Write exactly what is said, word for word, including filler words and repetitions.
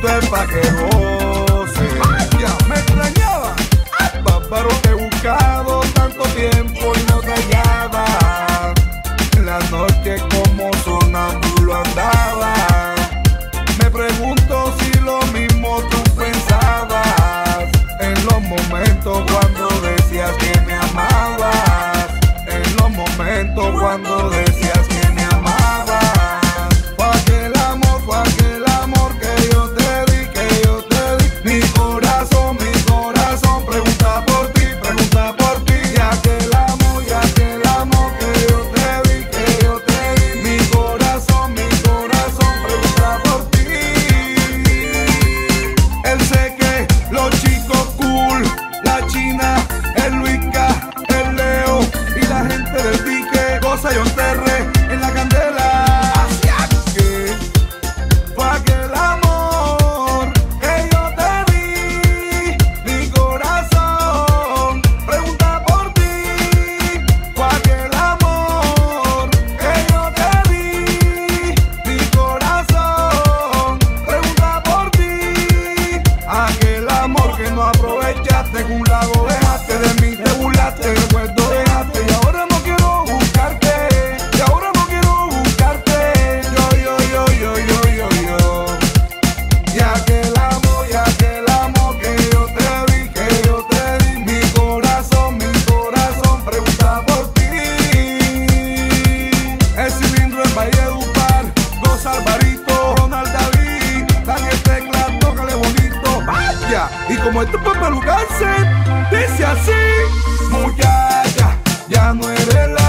esto es pa' que goce. Ya me extrañaba, bárbaro, te he buscado tanto tiempo y no te hallaba. En la noche como sonámbulo andaba. Me pregunto si lo mismo tú pensabas en los momentos cuando decías que me amabas. En los momentos cuando decías que me amabas. Fue aquel amor, fue aquel amor que yo te di, que yo te di. Mi corazón, mi corazón pregunta por ti, pregunta por ti. Y aquel amor, y aquel amor que yo te di, que yo te di. Mi corazón, mi corazón pregunta por ti. Él sé que los chicos cool, la China, el Luisca, el Leo y la gente del dique goza y enterre en la candela. Hacia que fue aquel amor que yo te di, mi corazón pregunta por ti. Fue aquel amor que yo te di, mi corazón pregunta por ti. Aquel amor que no aprovechaste, en un lago dejaste de mí, te burlaste, recuerdo dejaste y ahora no quiero buscarte, y ahora no quiero buscarte. Yo, yo, yo, yo, yo, yo, yo. Y aquel amor, y aquel amor que yo te di, que yo te di. Mi corazón, mi corazón pregunta por ti. El cilindro en Valledupar, Dos Alvarito, Ronald David. Dan este tecla, tócale bonito, vaya. Y como esto fue para lugarse, dice así: muchacha, ya no eres la